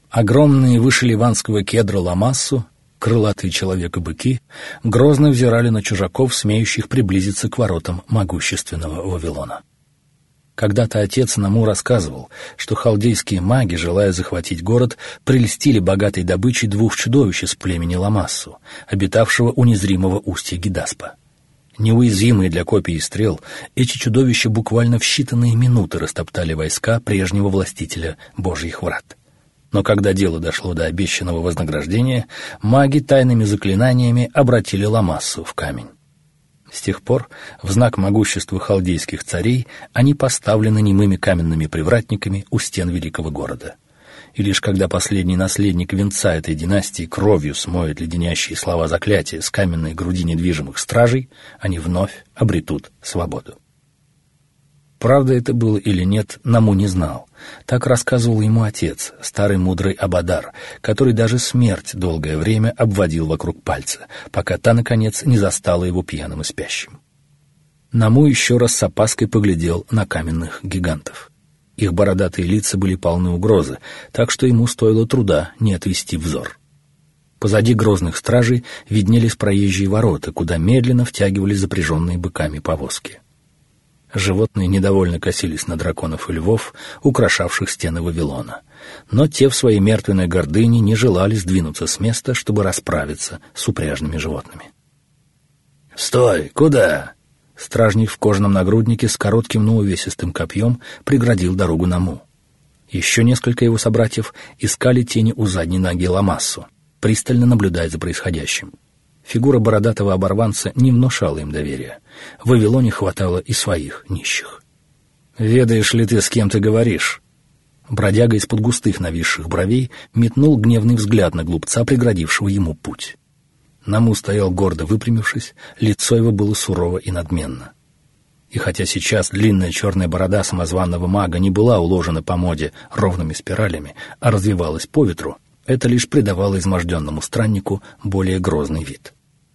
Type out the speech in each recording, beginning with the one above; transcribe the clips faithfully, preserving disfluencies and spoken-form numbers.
Огромные выше ливанского кедра ламассу, крылатые человека-быки, грозно взирали на чужаков, смеющих приблизиться к воротам могущественного Вавилона. Когда-то отец Наму рассказывал, что халдейские маги, желая захватить город, прельстили богатой добычей двух чудовищ из племени Ламассу, обитавшего у незримого устья Гидаспа. Неуязвимые для копий и стрел, эти чудовища буквально в считанные минуты растоптали войска прежнего властителя Божьих врат. Но когда дело дошло до обещанного вознаграждения, маги тайными заклинаниями обратили Ламассу в камень. С тех пор, в знак могущества халдейских царей, они поставлены немыми каменными привратниками у стен великого города. И лишь когда последний наследник венца этой династии кровью смоет леденящие слова заклятия с каменной груди недвижимых стражей, они вновь обретут свободу. Правда это было или нет, Наму не знал. Так рассказывал ему отец, старый мудрый Абадар, который даже смерть долгое время обводил вокруг пальца, пока та, наконец, не застала его пьяным и спящим. Наму еще раз с опаской поглядел на каменных гигантов. Их бородатые лица были полны угрозы, так что ему стоило труда не отвести взор. Позади грозных стражей виднелись проезжие ворота, куда медленно втягивались запряженные быками повозки. Животные недовольно косились на драконов и львов, украшавших стены Вавилона. Но те в своей мертвенной гордыне не желали сдвинуться с места, чтобы расправиться с упряжными животными. «Стой! Куда?» Стражник в кожаном нагруднике с коротким, но увесистым копьем преградил дорогу Наму. Еще несколько его собратьев искали тени у задней ноги Ламассу, пристально наблюдая за происходящим. Фигура бородатого оборванца не внушала им доверия. В Вавилоне хватало и своих нищих. «Ведаешь ли ты, с кем ты говоришь?» Бродяга из-под густых нависших бровей метнул гневный взгляд на глупца, преградившего ему путь. Наму стоял гордо выпрямившись, лицо его было сурово и надменно. И хотя сейчас длинная черная борода самозванного мага не была уложена по моде ровными спиралями, а развивалась по ветру, это лишь придавало изможденному страннику более грозный вид.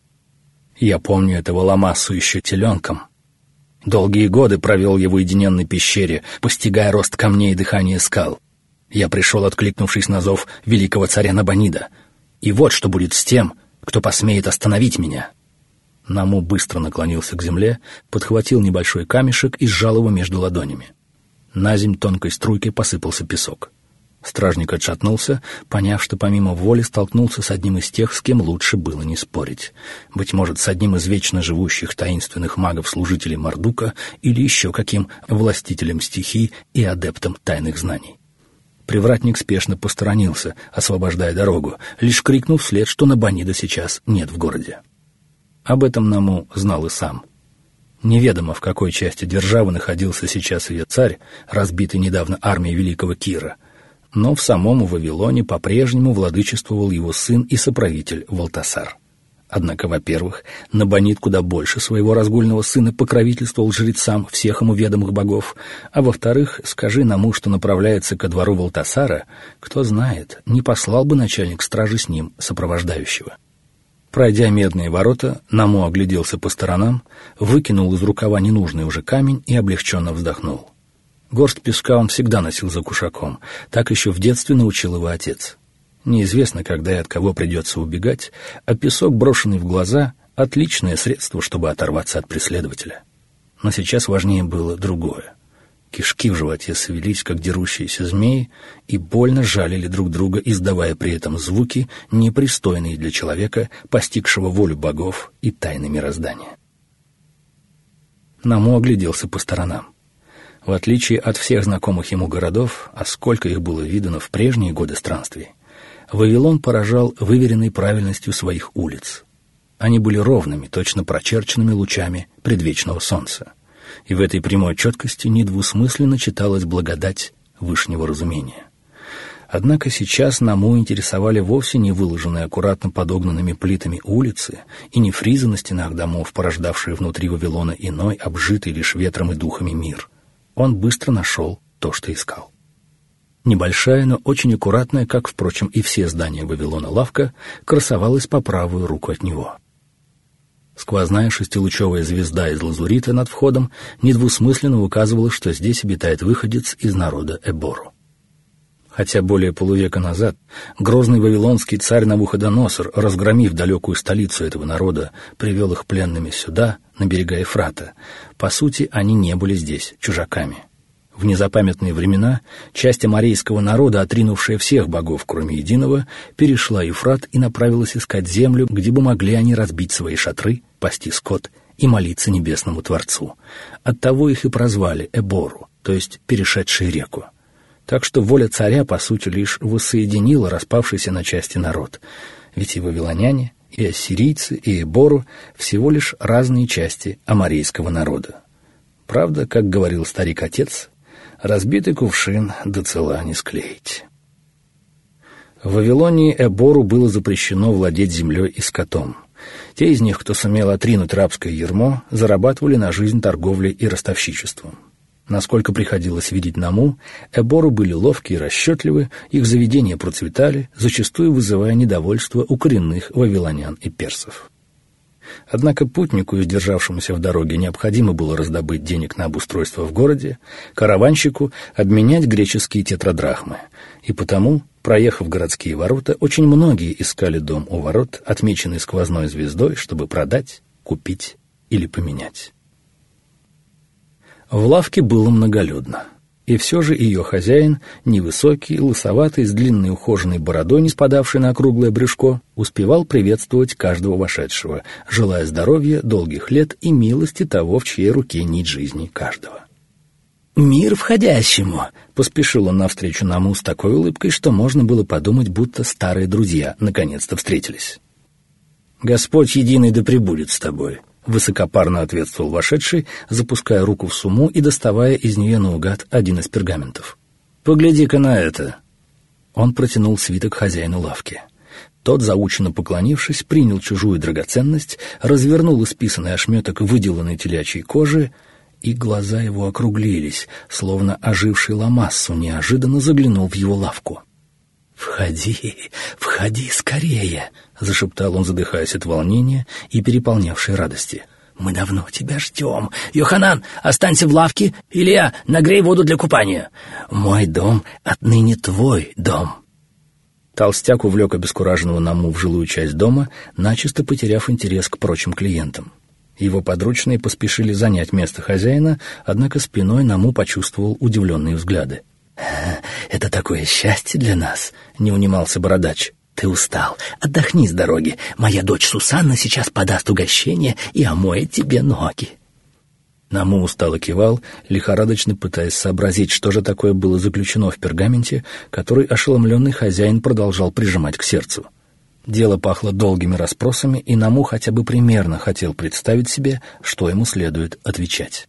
Я помню этого Ламассу еще теленком. Долгие годы провел я в уединенной пещере, постигая рост камней и дыхание скал. Я пришел, откликнувшись на зов великого царя Набонида. И вот что будет с тем, кто посмеет остановить меня. Наму быстро наклонился к земле, подхватил небольшой камешек и сжал его между ладонями. Наземь тонкой струйкой посыпался песок. Стражник отшатнулся, поняв, что помимо воли столкнулся с одним из тех, с кем лучше было не спорить. Быть может, с одним из вечно живущих таинственных магов-служителей Мардука или еще каким властителем стихий и адептом тайных знаний. Привратник спешно посторонился, освобождая дорогу, лишь крикнув вслед, что Набонида сейчас нет в городе. Об этом Наму знал и сам. Неведомо, в какой части державы находился сейчас ее царь, разбитый недавно армией великого Кира, но в самом Вавилоне по-прежнему владычествовал его сын и соправитель Валтасар. Однако, во-первых, Набонид куда больше своего разгульного сына покровительствовал жрецам всех ему ведомых богов, а во-вторых, скажи Наму, что направляется ко двору Валтасара, кто знает, не послал бы начальник стражи с ним сопровождающего. Пройдя медные ворота, Наму огляделся по сторонам, выкинул из рукава ненужный уже камень и облегченно вздохнул. Горсть песка он всегда носил за кушаком, так еще в детстве научил его отец. Неизвестно, когда и от кого придется убегать, а песок, брошенный в глаза, — отличное средство, чтобы оторваться от преследователя. Но сейчас важнее было другое. Кишки в животе свелись, как дерущиеся змеи, и больно жалили друг друга, издавая при этом звуки, непристойные для человека, постигшего волю богов и тайны мироздания. Наму огляделся по сторонам. В отличие от всех знакомых ему городов, а сколько их было видано в прежние годы странствий, Вавилон поражал выверенной правильностью своих улиц. Они были ровными, точно прочерченными лучами предвечного солнца. И в этой прямой четкости недвусмысленно читалась благодать вышнего разумения. Однако сейчас Наму интересовали вовсе не выложенные аккуратно подогнанными плитами улицы и не фризы на стенах домов, порождавшие внутри Вавилона иной, обжитый лишь ветром и духами мир. Он быстро нашел то, что искал. Небольшая, но очень аккуратная, как, впрочем, и все здания Вавилона, лавка красовалась по правую руку от него. Сквозная шестилучевая звезда из лазурита над входом недвусмысленно указывала, что здесь обитает выходец из народа Эбору. Хотя более полувека назад грозный вавилонский царь Навуходоносор, разгромив далекую столицу этого народа, привел их пленными сюда, на берега Ефрата, по сути, они не были здесь чужаками. В незапамятные времена часть аморейского народа, отринувшая всех богов, кроме единого, перешла Ефрат и направилась искать землю, где бы могли они разбить свои шатры, пасти скот и молиться небесному Творцу. Оттого их и прозвали Эбору, то есть перешедшие реку. Так что воля царя, по сути, лишь воссоединила распавшийся на части народ. Ведь и вавилоняне, и ассирийцы, и Эбору — всего лишь разные части аморейского народа. Правда, как говорил старик-отец, разбитый кувшин до цела не склеить. В Вавилонии Эбору было запрещено владеть землей и скотом. Те из них, кто сумел отринуть рабское ярмо, зарабатывали на жизнь торговлей и ростовщичеством. Насколько приходилось видеть Наму, Эбору были ловкие и расчетливы, их заведения процветали, зачастую вызывая недовольство у коренных вавилонян и персов. Однако путнику, издержавшемуся в дороге, необходимо было раздобыть денег на обустройство в городе, караванщику обменять греческие тетрадрахмы, и потому, проехав городские ворота, очень многие искали дом у ворот, отмеченный сквозной звездой, чтобы продать, купить или поменять. В лавке было многолюдно, и все же ее хозяин, невысокий, лысоватый, с длинной ухоженной бородой, не спадавшей на округлое брюшко, успевал приветствовать каждого вошедшего, желая здоровья, долгих лет и милости того, в чьей руке нить жизни каждого. «Мир входящему!» — поспешил он навстречу Наму с такой улыбкой, что можно было подумать, будто старые друзья наконец-то встретились. «Господь единый да пребудет с тобой!» — высокопарно ответствовал вошедший, запуская руку в сумму и доставая из нее наугад один из пергаментов. «Погляди-ка на это!» Он протянул свиток хозяину лавки. Тот, заученно поклонившись, принял чужую драгоценность, развернул исписанный ошметок выделанной телячьей кожи, и глаза его округлились, словно оживший Ламассу неожиданно заглянул в его лавку. «Входи, входи скорее!» — зашептал он, задыхаясь от волнения и переполнявшей радости. «Мы давно тебя ждем. Йоханан, останься в лавке. Илья, нагрей воду для купания. Мой дом отныне твой дом». Толстяк увлек обескураженного Наму в жилую часть дома, начисто потеряв интерес к прочим клиентам. Его подручные поспешили занять место хозяина, однако спиной Наму почувствовал удивленные взгляды. «Это такое счастье для нас», — не унимался бородач. «Ты устал. Отдохни с дороги. Моя дочь Сусанна сейчас подаст угощение и омоет тебе ноги». Наму устало кивал, лихорадочно пытаясь сообразить, что же такое было заключено в пергаменте, который ошеломленный хозяин продолжал прижимать к сердцу. Дело пахло долгими расспросами, и Наму хотя бы примерно хотел представить себе, что ему следует отвечать.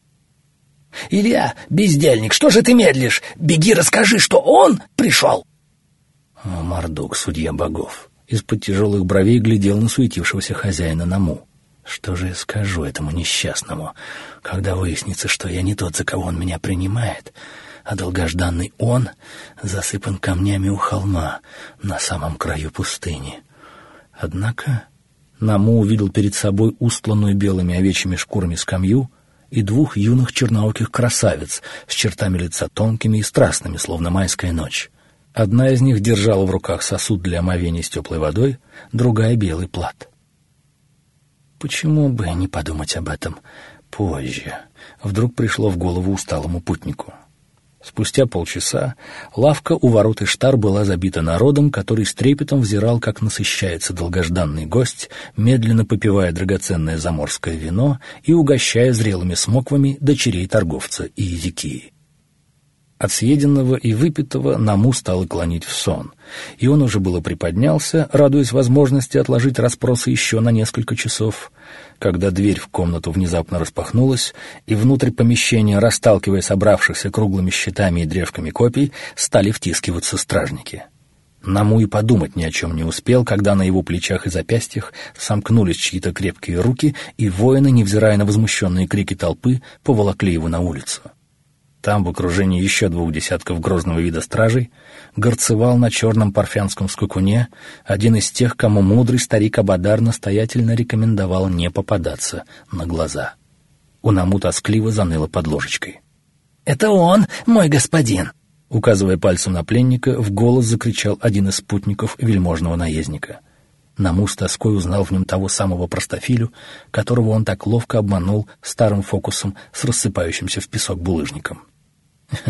«Илья, бездельник, что же ты медлишь? Беги, расскажи, что он пришел!» О, Мардук, судья богов, из-под тяжелых бровей глядел на суетившегося хозяина Наму. «Что же я скажу этому несчастному, когда выяснится, что я не тот, за кого он меня принимает, а долгожданный он засыпан камнями у холма на самом краю пустыни?» Однако Наму увидел перед собой устланную белыми овечьими шкурами скамью и двух юных чернооких красавиц с чертами лица тонкими и страстными, словно майская ночь. Одна из них держала в руках сосуд для омовения с теплой водой, другая — белый плат. Почему бы не подумать об этом позже? Вдруг пришло в голову усталому путнику. Спустя полчаса лавка у ворот Иштар была забита народом, который с трепетом взирал, как насыщается долгожданный гость, медленно попивая драгоценное заморское вино и угощая зрелыми смоквами дочерей торговца и Иезекии. От съеденного и выпитого Наму стало клонить в сон, и он уже было приподнялся, радуясь возможности отложить расспросы еще на несколько часов, когда дверь в комнату внезапно распахнулась, и внутрь помещения, расталкивая собравшихся круглыми щитами и древками копий, стали втискиваться стражники. Наму и подумать ни о чем не успел, когда на его плечах и запястьях сомкнулись чьи-то крепкие руки, и воины, невзирая на возмущенные крики толпы, поволокли его на улицу. Там, в окружении еще двух десятков грозного вида стражей, горцевал на черном парфянском скакуне один из тех, кому мудрый старик Абадар настоятельно рекомендовал не попадаться на глаза. У Наму тоскливо заныло под ложечкой. «Это он, мой господин!» Указывая пальцем на пленника, в голос закричал один из спутников вельможного наездника. Наму с тоской узнал в нем того самого простофилю, которого он так ловко обманул старым фокусом с рассыпающимся в песок булыжником.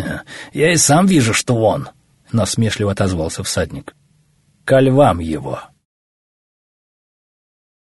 «Я и сам вижу, что он!» — насмешливо отозвался всадник. «Ко львам его!»